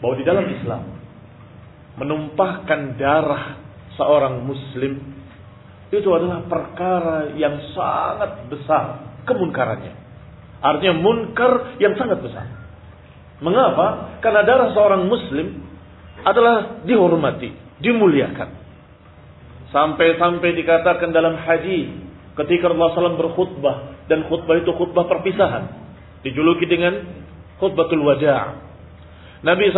bahwa di dalam Islam menumpahkan darah seorang muslim itu adalah perkara yang sangat besar kemunkarannya. Artinya munkar yang sangat besar. Mengapa? Karena darah seorang muslim adalah dihormati, dimuliakan. Sampai-sampai dikatakan dalam hadis ketika Rasulullah SAW berkhutbah, dan khutbah itu khutbah perpisahan, dijuluki dengan khutbatul wada'. Nabi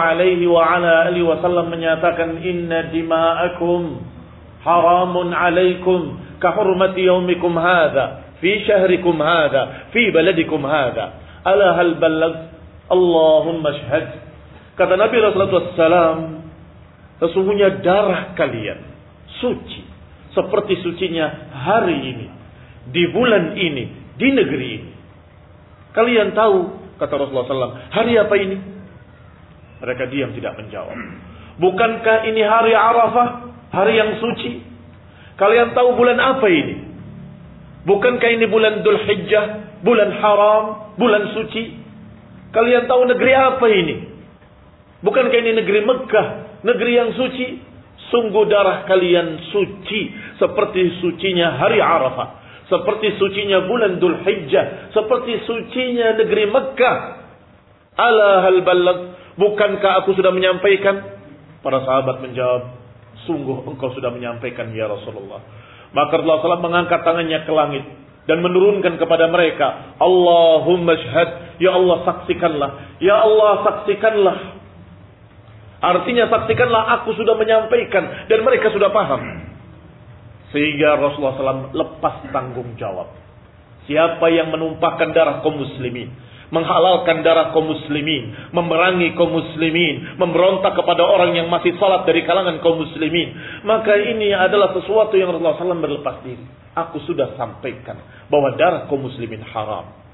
SAW menyatakan, inna dima'akum haramun alaikum kahurmati yaumikum hadha fi syahrikum hadha fi baladikum hadha ala hal balagh Allahumma syahad. Kata Nabi SAW, sesungguhnya darah kalian suci seperti sucinya hari ini, di bulan ini, di negeri ini. Kalian tahu, kata Rasulullah SAW, hari apa ini? Mereka diam, tidak menjawab. Bukankah ini hari Arafah, hari yang suci? Kalian tahu bulan apa ini? Bukankah ini bulan Dzul Hijjah, bulan haram, bulan suci? Kalian tahu negeri apa ini? Bukankah ini negeri Mekah, negeri yang suci? Sungguh darah kalian suci seperti sucinya hari Arafah, seperti sucinya bulan Dzul Hijjah, seperti sucinya negeri Mekah. Ala hal balagh, bukankah aku sudah menyampaikan? Para sahabat menjawab, sungguh engkau sudah menyampaikan ya Rasulullah. Maka Rasulullah SAW mengangkat tangannya ke langit dan menurunkan kepada mereka, Allahumma syahad, ya Allah saksikanlah, ya Allah saksikanlah. Artinya saksikanlah, aku sudah menyampaikan dan mereka sudah paham. Sehingga Rasulullah SAW lepas tanggung jawab. Siapa yang menumpahkan darah kaum muslimin, menghalalkan darah kaum muslimin, memerangi kaum muslimin, memberontak kepada orang yang masih salat dari kalangan kaum muslimin, maka ini adalah sesuatu yang Rasulullah SAW berlepas diri. Aku sudah sampaikan bahwa darah kaum muslimin haram.